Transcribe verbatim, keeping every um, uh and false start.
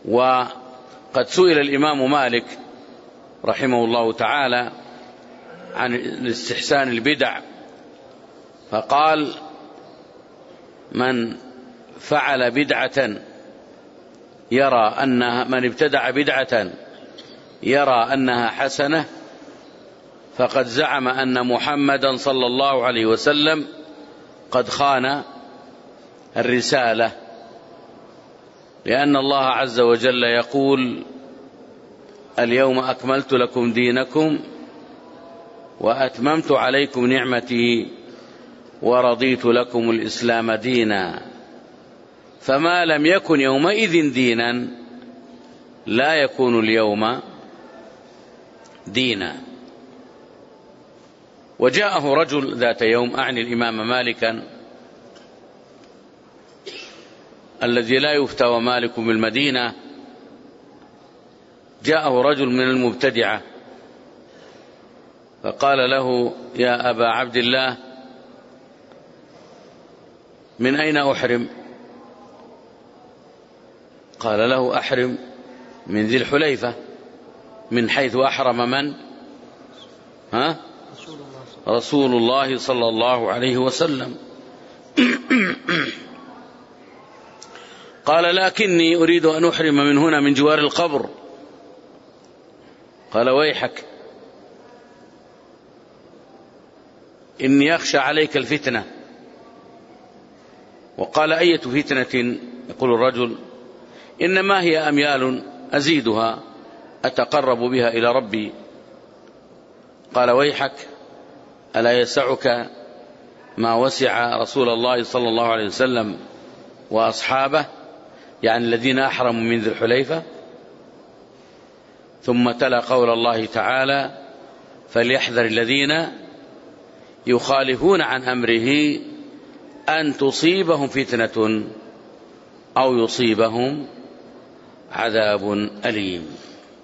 وقد سئل الإمام مالك رحمه الله تعالى عن استحسان البدع فقال: من فعل بدعة يرى أنها من ابتدع بدعة يرى أنها حسنة فقد زعم أن محمدا صلى الله عليه وسلم قد خان الرسالة، لأن الله عز وجل يقول: اليوم أكملت لكم دينكم وأتممت عليكم نعمتي ورضيت لكم الإسلام دينا، فما لم يكن يومئذ دينا لا يكون اليوم دينا. وجاءه رجل ذات يوم، أعني الإمام مالكا الذي لا يفتى مالك بالمدينة، جاءه رجل من المبتدعة فقال له: يا أبا عبد الله، من أين أحرم؟ قال له: أحرم من ذي الحليفة، من حيث أحرم من؟ ها؟ رسول الله صلى الله عليه وسلم. قال: لكني أريد أن أحرم من هنا من جوار القبر. قال: ويحك، إني أخشى عليك الفتنة. وقال: أية فتنة؟ يقول الرجل: إنما هي أميال أزيدها أتقرب بها إلى ربي. قال: ويحك، ألا يسعك ما وسع رسول الله صلى الله عليه وسلم وأصحابه، يعني الذين أحرموا من ذي الحليفة؟ ثم تلا قول الله تعالى: فليحذر الذين يخالفون عن أمره أن تصيبهم فتنة أو يصيبهم عذاب أليم.